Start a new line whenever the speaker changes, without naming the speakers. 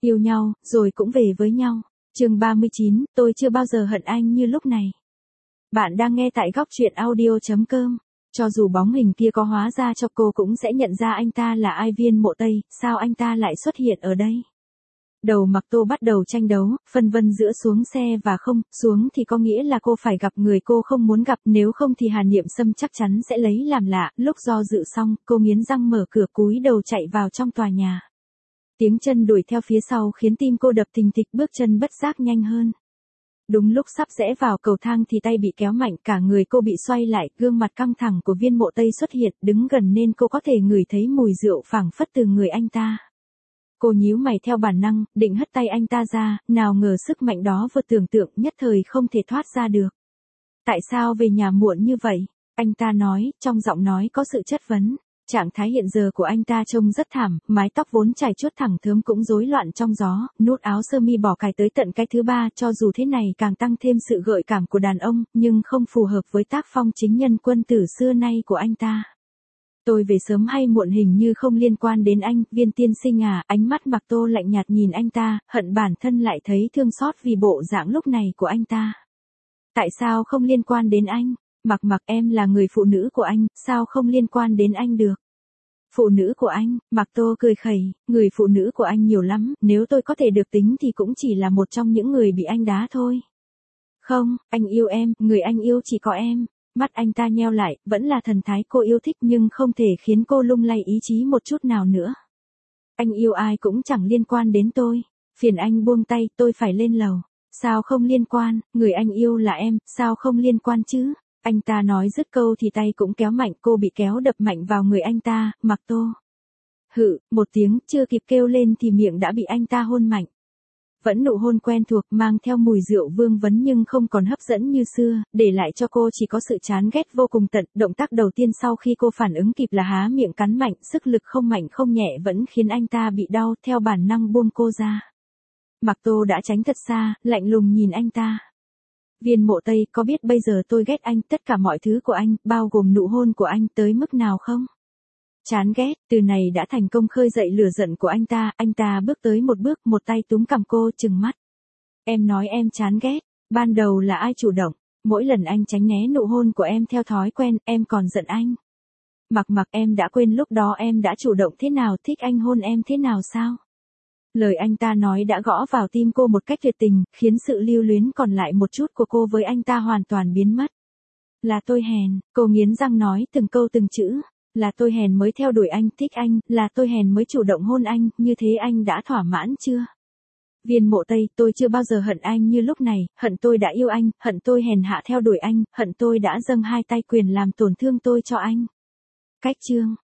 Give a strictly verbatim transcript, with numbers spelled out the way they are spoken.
Yêu nhau, rồi cũng về với nhau. Chương ba mươi chín, tôi chưa bao giờ hận anh như lúc này. Bạn đang nghe tại góc truyện audio chấm com. Cho dù bóng hình kia có hóa ra cho cô cũng sẽ nhận ra anh ta là ai. Viên Mộ Tây, sao anh ta lại xuất hiện ở đây? Đầu Mặc Tô bắt đầu tranh đấu, phân vân giữa xuống xe và không, xuống thì có nghĩa là cô phải gặp người cô không muốn gặp, nếu không thì Hàn Niệm Sâm chắc chắn sẽ lấy làm lạ. Lúc do dự xong, cô nghiến răng mở cửa cúi đầu chạy vào trong tòa nhà. Tiếng chân đuổi theo phía sau khiến tim cô đập thình thịch, bước chân bất giác nhanh hơn. Đúng lúc sắp rẽ vào cầu thang thì tay bị kéo mạnh, cả người cô bị xoay lại, gương mặt căng thẳng của Viên Mộ Tây xuất hiện, đứng gần nên cô có thể ngửi thấy mùi rượu phảng phất từ người anh ta. Cô nhíu mày theo bản năng, định hất tay anh ta ra, nào ngờ sức mạnh đó vượt tưởng tượng, nhất thời không thể thoát ra được. Tại sao về nhà muộn như vậy? Anh ta nói, trong giọng nói có sự chất vấn. Trạng thái hiện giờ của anh ta trông rất thảm, mái tóc vốn chải chuốt thẳng thớm cũng rối loạn trong gió, nút áo sơ mi bỏ cài tới tận cái thứ ba, cho dù thế này càng tăng thêm sự gợi cảm của đàn ông, nhưng không phù hợp với tác phong chính nhân quân tử xưa nay của anh ta. Tôi về sớm hay muộn hình như không liên quan đến anh, Viên tiên sinh à. Ánh mắt Mặc Tô lạnh nhạt nhìn anh ta, hận bản thân lại thấy thương xót vì bộ dạng lúc này của anh ta. Tại sao không liên quan đến anh? Mặc Mặc, em là người phụ nữ của anh, sao không liên quan đến anh được? Phụ nữ của anh? Mặc Tô cười khẩy, người phụ nữ của anh nhiều lắm, nếu tôi có thể được tính thì cũng chỉ là một trong những người bị anh đá thôi. Không, anh yêu em, người anh yêu chỉ có em. Mắt anh ta nheo lại, vẫn là thần thái cô yêu thích nhưng không thể khiến cô lung lay ý chí một chút nào nữa. Anh yêu ai cũng chẳng liên quan đến tôi. Phiền anh buông tay, tôi phải lên lầu. Sao không liên quan, người anh yêu là em, sao không liên quan chứ? Anh ta nói dứt câu thì tay cũng kéo mạnh, cô bị kéo đập mạnh vào người anh ta. Mặc Tô. Hự, một tiếng, chưa kịp kêu lên thì miệng đã bị anh ta hôn mạnh. Vẫn nụ hôn quen thuộc, mang theo mùi rượu vương vấn nhưng không còn hấp dẫn như xưa, để lại cho cô chỉ có sự chán ghét vô cùng tận. Động tác đầu tiên sau khi cô phản ứng kịp là há miệng cắn mạnh, sức lực không mạnh không nhẹ vẫn khiến anh ta bị đau, theo bản năng buông cô ra. Mặc Tô đã tránh thật xa, lạnh lùng nhìn anh ta. Viên Mộ Tây, có biết bây giờ tôi ghét anh, tất cả mọi thứ của anh, bao gồm nụ hôn của anh, tới mức nào không? Chán ghét, từ này đã thành công khơi dậy lửa giận của anh ta. Anh ta bước tới một bước, một tay túm cằm cô, trừng mắt. Em nói em chán ghét, ban đầu là ai chủ động? Mỗi lần anh tránh né nụ hôn của em theo thói quen, em còn giận anh. Mặc Mặc, em đã quên lúc đó em đã chủ động thế nào, thích anh hôn em thế nào sao? Lời anh ta nói đã gõ vào tim cô một cách tuyệt tình, khiến sự lưu luyến còn lại một chút của cô với anh ta hoàn toàn biến mất. Là tôi hèn, cô nghiến răng nói từng câu từng chữ. Là tôi hèn mới theo đuổi anh, thích anh, là tôi hèn mới chủ động hôn anh, như thế anh đã thỏa mãn chưa? Viên Mộ Tây, tôi chưa bao giờ hận anh như lúc này, hận tôi đã yêu anh, hận tôi hèn hạ theo đuổi anh, hận tôi đã dâng hai tay quyền làm tổn thương tôi cho anh. Cách chương